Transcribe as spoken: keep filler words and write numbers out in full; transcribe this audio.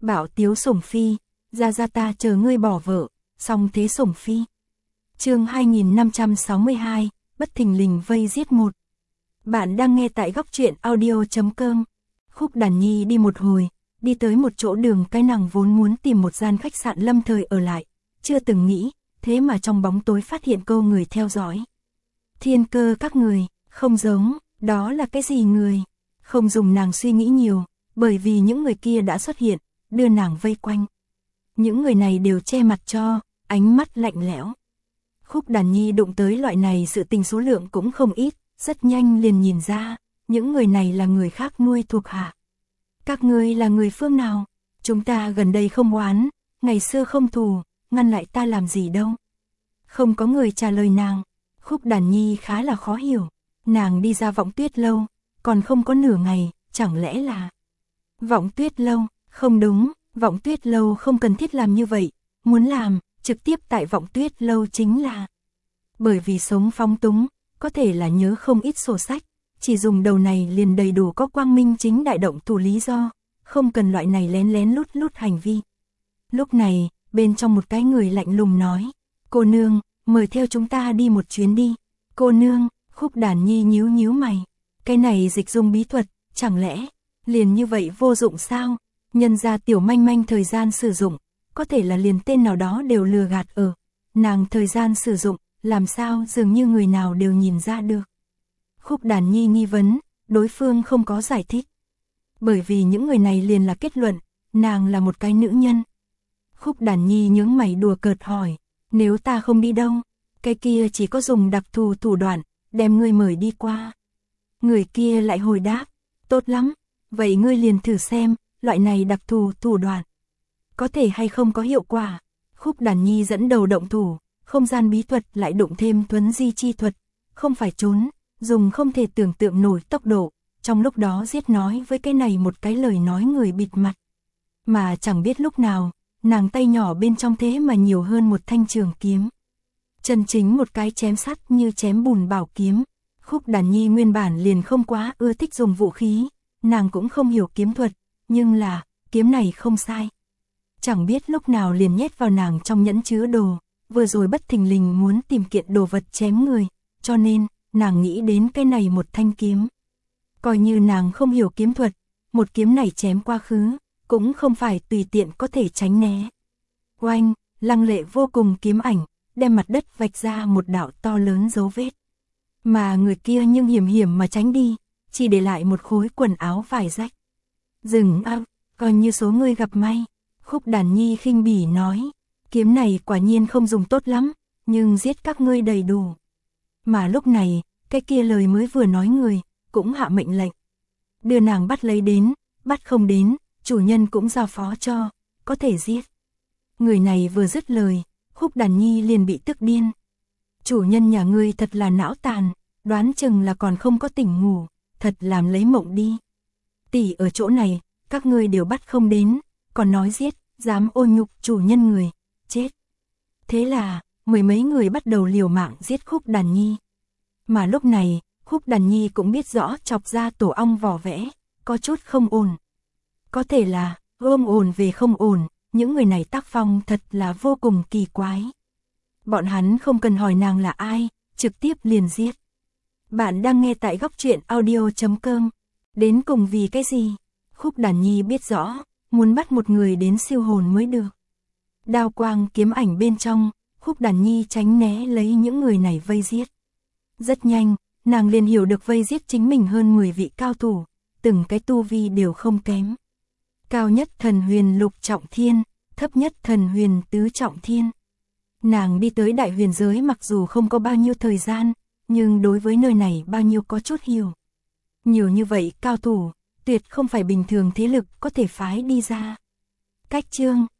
Bảo tiếu sủng phi, ra ra ta chờ ngươi bỏ vợ, song thế sủng phi. Chương hai nghìn năm trăm sáu mươi hai, bất thình lình vây giết một. Bạn đang nghe tại góc truyện audio chấm com. Khúc Đàn Nhi đi một hồi, đi tới một chỗ đường cái, nàng vốn muốn tìm một gian khách sạn lâm thời ở lại, chưa từng nghĩ, thế mà trong bóng tối phát hiện câu người theo dõi. Thiên cơ các người, không giống, đó là cái gì người? Không dùng nàng suy nghĩ nhiều, bởi vì những người kia đã xuất hiện, đưa nàng vây quanh. Những người này đều che mặt cho, ánh mắt lạnh lẽo. Khúc Đàn Nhi đụng tới loại này sự tình số lượng cũng không ít, rất nhanh liền nhìn ra, những người này là người khác nuôi thuộc hạ. Các ngươi là người phương nào? Chúng ta gần đây không oán, ngày xưa không thù, ngăn lại ta làm gì đâu. Không có người trả lời nàng. Khúc Đàn Nhi khá là khó hiểu, nàng đi ra Vọng Tuyết lâu, còn không có nửa ngày, chẳng lẽ là... Vọng Tuyết lâu, không đúng, Vọng Tuyết lâu không cần thiết làm như vậy, muốn làm, trực tiếp tại Vọng Tuyết lâu chính là... Bởi vì sống phóng túng, có thể là nhớ không ít sổ sách, chỉ dùng đầu này liền đầy đủ có quang minh chính đại động thủ lý do, không cần loại này lén lén lút lút hành vi. Lúc này, bên trong một cái người lạnh lùng nói, cô nương, mời theo chúng ta đi một chuyến đi. Cô nương, Khúc Đàn Nhi nhíu nhíu mày, cái này dịch dung bí thuật, chẳng lẽ, liền như vậy vô dụng sao? Nhân ra tiểu manh manh thời gian sử dụng, có thể là liền tên nào đó đều lừa gạt ở. Nàng thời gian sử dụng, làm sao dường như người nào đều nhìn ra được. Khúc Đàn Nhi nghi vấn, đối phương không có giải thích. Bởi vì những người này liền là kết luận, nàng là một cái nữ nhân. Khúc Đàn Nhi nhướng mày đùa cợt hỏi, nếu ta không đi đâu, cái kia chỉ có dùng đặc thù thủ đoạn, đem ngươi mời đi qua. Người kia lại hồi đáp, tốt lắm, vậy ngươi liền thử xem, loại này đặc thù thủ đoạn, có thể hay không có hiệu quả. Khúc Đàn Nhi dẫn đầu động thủ, không gian bí thuật lại đụng thêm thuấn di chi thuật, không phải trốn, dùng không thể tưởng tượng nổi tốc độ, trong lúc đó giết nói với cái này một cái lời nói người bịt mặt. Mà chẳng biết lúc nào, nàng tay nhỏ bên trong thế mà nhiều hơn một thanh trường kiếm. Chân chính một cái chém sắt như chém bùn bảo kiếm. Khúc Đàn Nhi nguyên bản liền không quá ưa thích dùng vũ khí, nàng cũng không hiểu kiếm thuật, nhưng là, kiếm này không sai. Chẳng biết lúc nào liền nhét vào nàng trong nhẫn chứa đồ, vừa rồi bất thình lình muốn tìm kiện đồ vật chém người, cho nên, nàng nghĩ đến cái này một thanh kiếm. Coi như nàng không hiểu kiếm thuật, một kiếm này chém quá khứ, cũng không phải tùy tiện có thể tránh né. Oanh, lăng lệ vô cùng kiếm ảnh, đem mặt đất vạch ra một đạo to lớn dấu vết. Mà người kia nhưng hiểm hiểm mà tránh đi, chỉ để lại một khối quần áo vải rách. Dừng ao, coi như số ngươi gặp may. Khúc Đàn Nhi khinh bỉ nói, kiếm này quả nhiên không dùng tốt lắm, nhưng giết các ngươi đầy đủ. Mà lúc này, cái kia lời mới vừa nói người, cũng hạ mệnh lệnh. Đưa nàng bắt lấy đến, bắt không đến, chủ nhân cũng giao phó cho, có thể giết. Người này vừa dứt lời, Khúc Đàn Nhi liền bị tức điên. Chủ nhân nhà ngươi thật là não tàn, đoán chừng là còn không có tỉnh ngủ, thật làm lấy mộng đi. Tỷ ở chỗ này, các ngươi đều bắt không đến, còn nói giết, dám ô nhục chủ nhân người, chết. Thế là, mười mấy người bắt đầu liều mạng giết Khúc Đàn Nhi. Mà lúc này, Khúc Đàn Nhi cũng biết rõ chọc ra tổ ong vỏ vẽ, có chút không ổn. Có thể là, ôm ổn về không ổn, những người này tác phong thật là vô cùng kỳ quái. Bọn hắn không cần hỏi nàng là ai, trực tiếp liền giết. Bạn đang nghe tại góc truyện audio chấm com. Đến cùng vì cái gì? Khúc Đàn Nhi biết rõ, muốn bắt một người đến siêu hồn mới được. Đao quang kiếm ảnh bên trong, Khúc Đàn Nhi tránh né lấy những người này vây giết. Rất nhanh, nàng liền hiểu được vây giết chính mình hơn mười vị cao thủ, từng cái tu vi đều không kém. Cao nhất thần huyền lục trọng thiên, thấp nhất thần huyền tứ trọng thiên. Nàng đi tới đại huyền giới mặc dù không có bao nhiêu thời gian, nhưng đối với nơi này bao nhiêu có chút hiểu. Nhiều như vậy cao thủ, tuyệt không phải bình thường thế lực có thể phái đi ra. Cách chương,